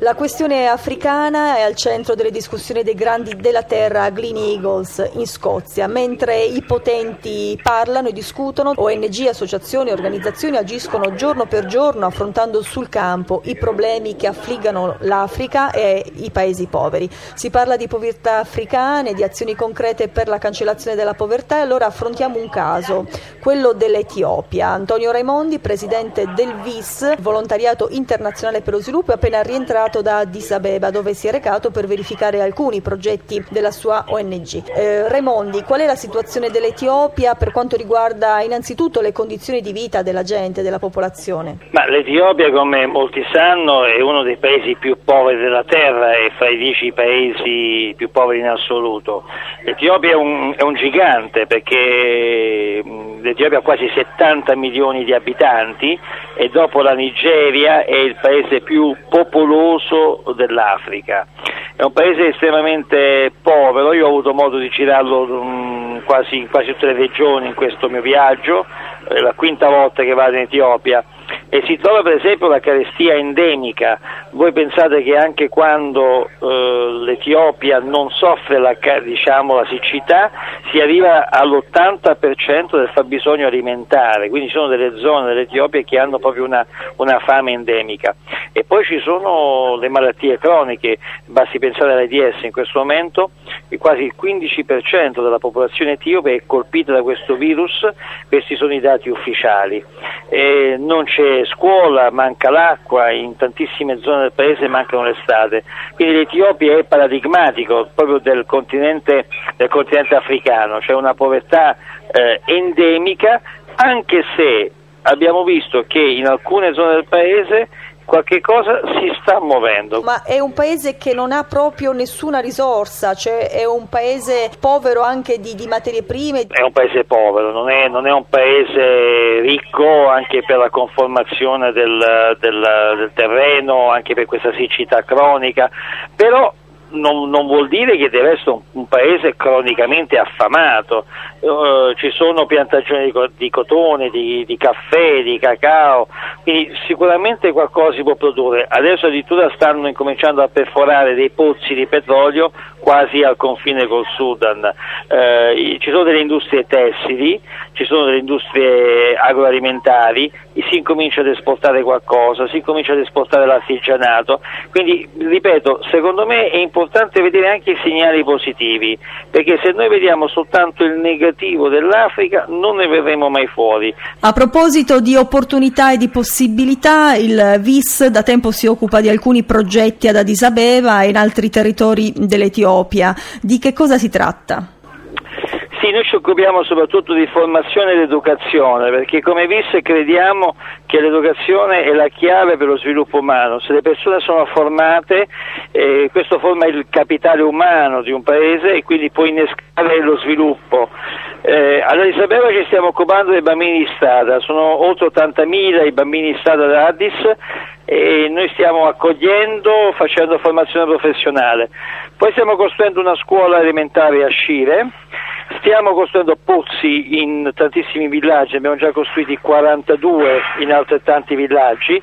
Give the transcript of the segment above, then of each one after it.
La questione africana è al centro delle discussioni dei grandi della terra a Glen Eagles in Scozia. Mentre i potenti parlano e discutono, ONG, associazioni e organizzazioni agiscono giorno per giorno affrontando sul campo i problemi che affliggano l'Africa e i paesi poveri. Si parla di povertà africane, di azioni concrete per la cancellazione della povertà, e allora affrontiamo un caso, quello dell'Etiopia. Antonio Raimondi, presidente del VIS, Volontariato Internazionale per lo Sviluppo, è appena rientrato da Addis Abeba, dove si è recato per verificare alcuni progetti della sua ONG. Raimondi, qual è la situazione dell'Etiopia per quanto riguarda innanzitutto le condizioni di vita della gente, della popolazione? Ma l'Etiopia, come molti sanno, è uno dei paesi più poveri della terra e fra i 10 paesi più poveri in assoluto. L'Etiopia è un gigante, perché l'Etiopia ha quasi 70 milioni di abitanti e dopo la Nigeria è il paese più popoloso dell'Africa. È un paese estremamente povero. Io ho avuto modo di girarlo in quasi tutte le regioni in questo mio viaggio, è la quinta volta che vado in Etiopia, e si trova per esempio la carestia endemica. Voi pensate che anche quando l'Etiopia non soffre la siccità, si arriva all'80% del fabbisogno alimentare, quindi ci sono delle zone dell'Etiopia che hanno proprio una fame endemica. E poi ci sono le malattie croniche, basti pensare all'AIDS in questo momento, quasi il 15% della popolazione etiope è colpita da questo virus, questi sono i dati ufficiali. Non c'è scuola, manca l'acqua, in tantissime zone del paese mancano le strade, quindi l'Etiopia è paradigmatico proprio del continente africano, c'è una povertà endemica, anche se abbiamo visto che in alcune zone del paese qualche cosa si sta muovendo. Ma è un paese che non ha proprio nessuna risorsa, cioè è un paese povero anche di materie prime? È un paese povero, non è un paese ricco anche per la conformazione del terreno, anche per questa siccità cronica, però non vuol dire che deve essere un paese cronicamente affamato. Ci sono piantagioni di cotone, di caffè, di cacao, quindi sicuramente qualcosa si può produrre. Adesso addirittura stanno incominciando a perforare dei pozzi di petrolio quasi al confine col Sudan. Ci sono delle industrie tessili, ci sono delle industrie agroalimentari, si incomincia ad esportare qualcosa, si incomincia ad esportare l'artigianato, quindi ripeto, secondo me è importante vedere anche i segnali positivi, perché se noi vediamo soltanto il negativo dell'Africa non ne verremo mai fuori. A proposito di opportunità e di possibilità, il VIS da tempo si occupa di alcuni progetti ad Addis Abeba e in altri territori dell'Etiopia. Di che cosa si tratta? Sì, noi ci occupiamo soprattutto di formazione ed educazione, perché come VIS crediamo che l'educazione è la chiave per lo sviluppo umano. Se le persone sono formate, questo forma il capitale umano di un paese e quindi può innescare lo sviluppo. Ad Addis Abeba ci stiamo occupando dei bambini di strada, sono oltre 80.000 i bambini di strada da Addis, e noi stiamo accogliendo, facendo formazione professionale. Poi stiamo costruendo una scuola elementare a Shire, stiamo costruendo pozzi in tantissimi villaggi, abbiamo già costruiti 42 in altrettanti villaggi.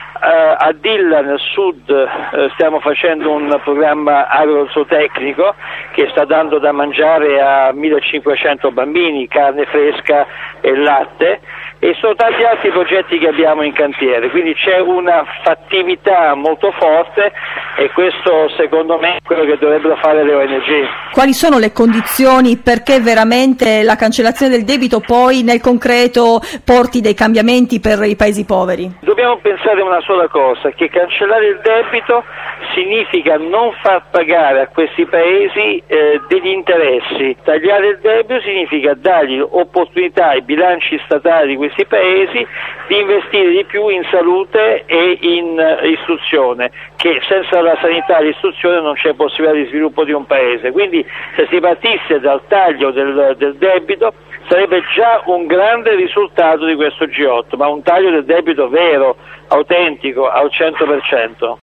A Dilla nel sud stiamo facendo un programma agrozootecnico che sta dando da mangiare a 1500 bambini, carne fresca e latte, e sono tanti altri progetti che abbiamo in cantiere, quindi c'è una fattività molto forte e questo secondo me è quello che dovrebbero fare le ONG. Quali sono le condizioni perché veramente la cancellazione del debito poi nel concreto porti dei cambiamenti per i paesi poveri? Dobbiamo pensare una sola cosa, che cancellare il debito significa non far pagare a questi paesi degli interessi. Tagliare il debito significa dargli opportunità ai bilanci statali di questi paesi di investire di più in salute e in istruzione, che senza la sanità e l'istruzione non c'è possibilità di sviluppo di un paese. Quindi se si partisse dal taglio del debito sarebbe già un grande risultato di questo G8, ma un taglio del debito vero, autentico, al 100%.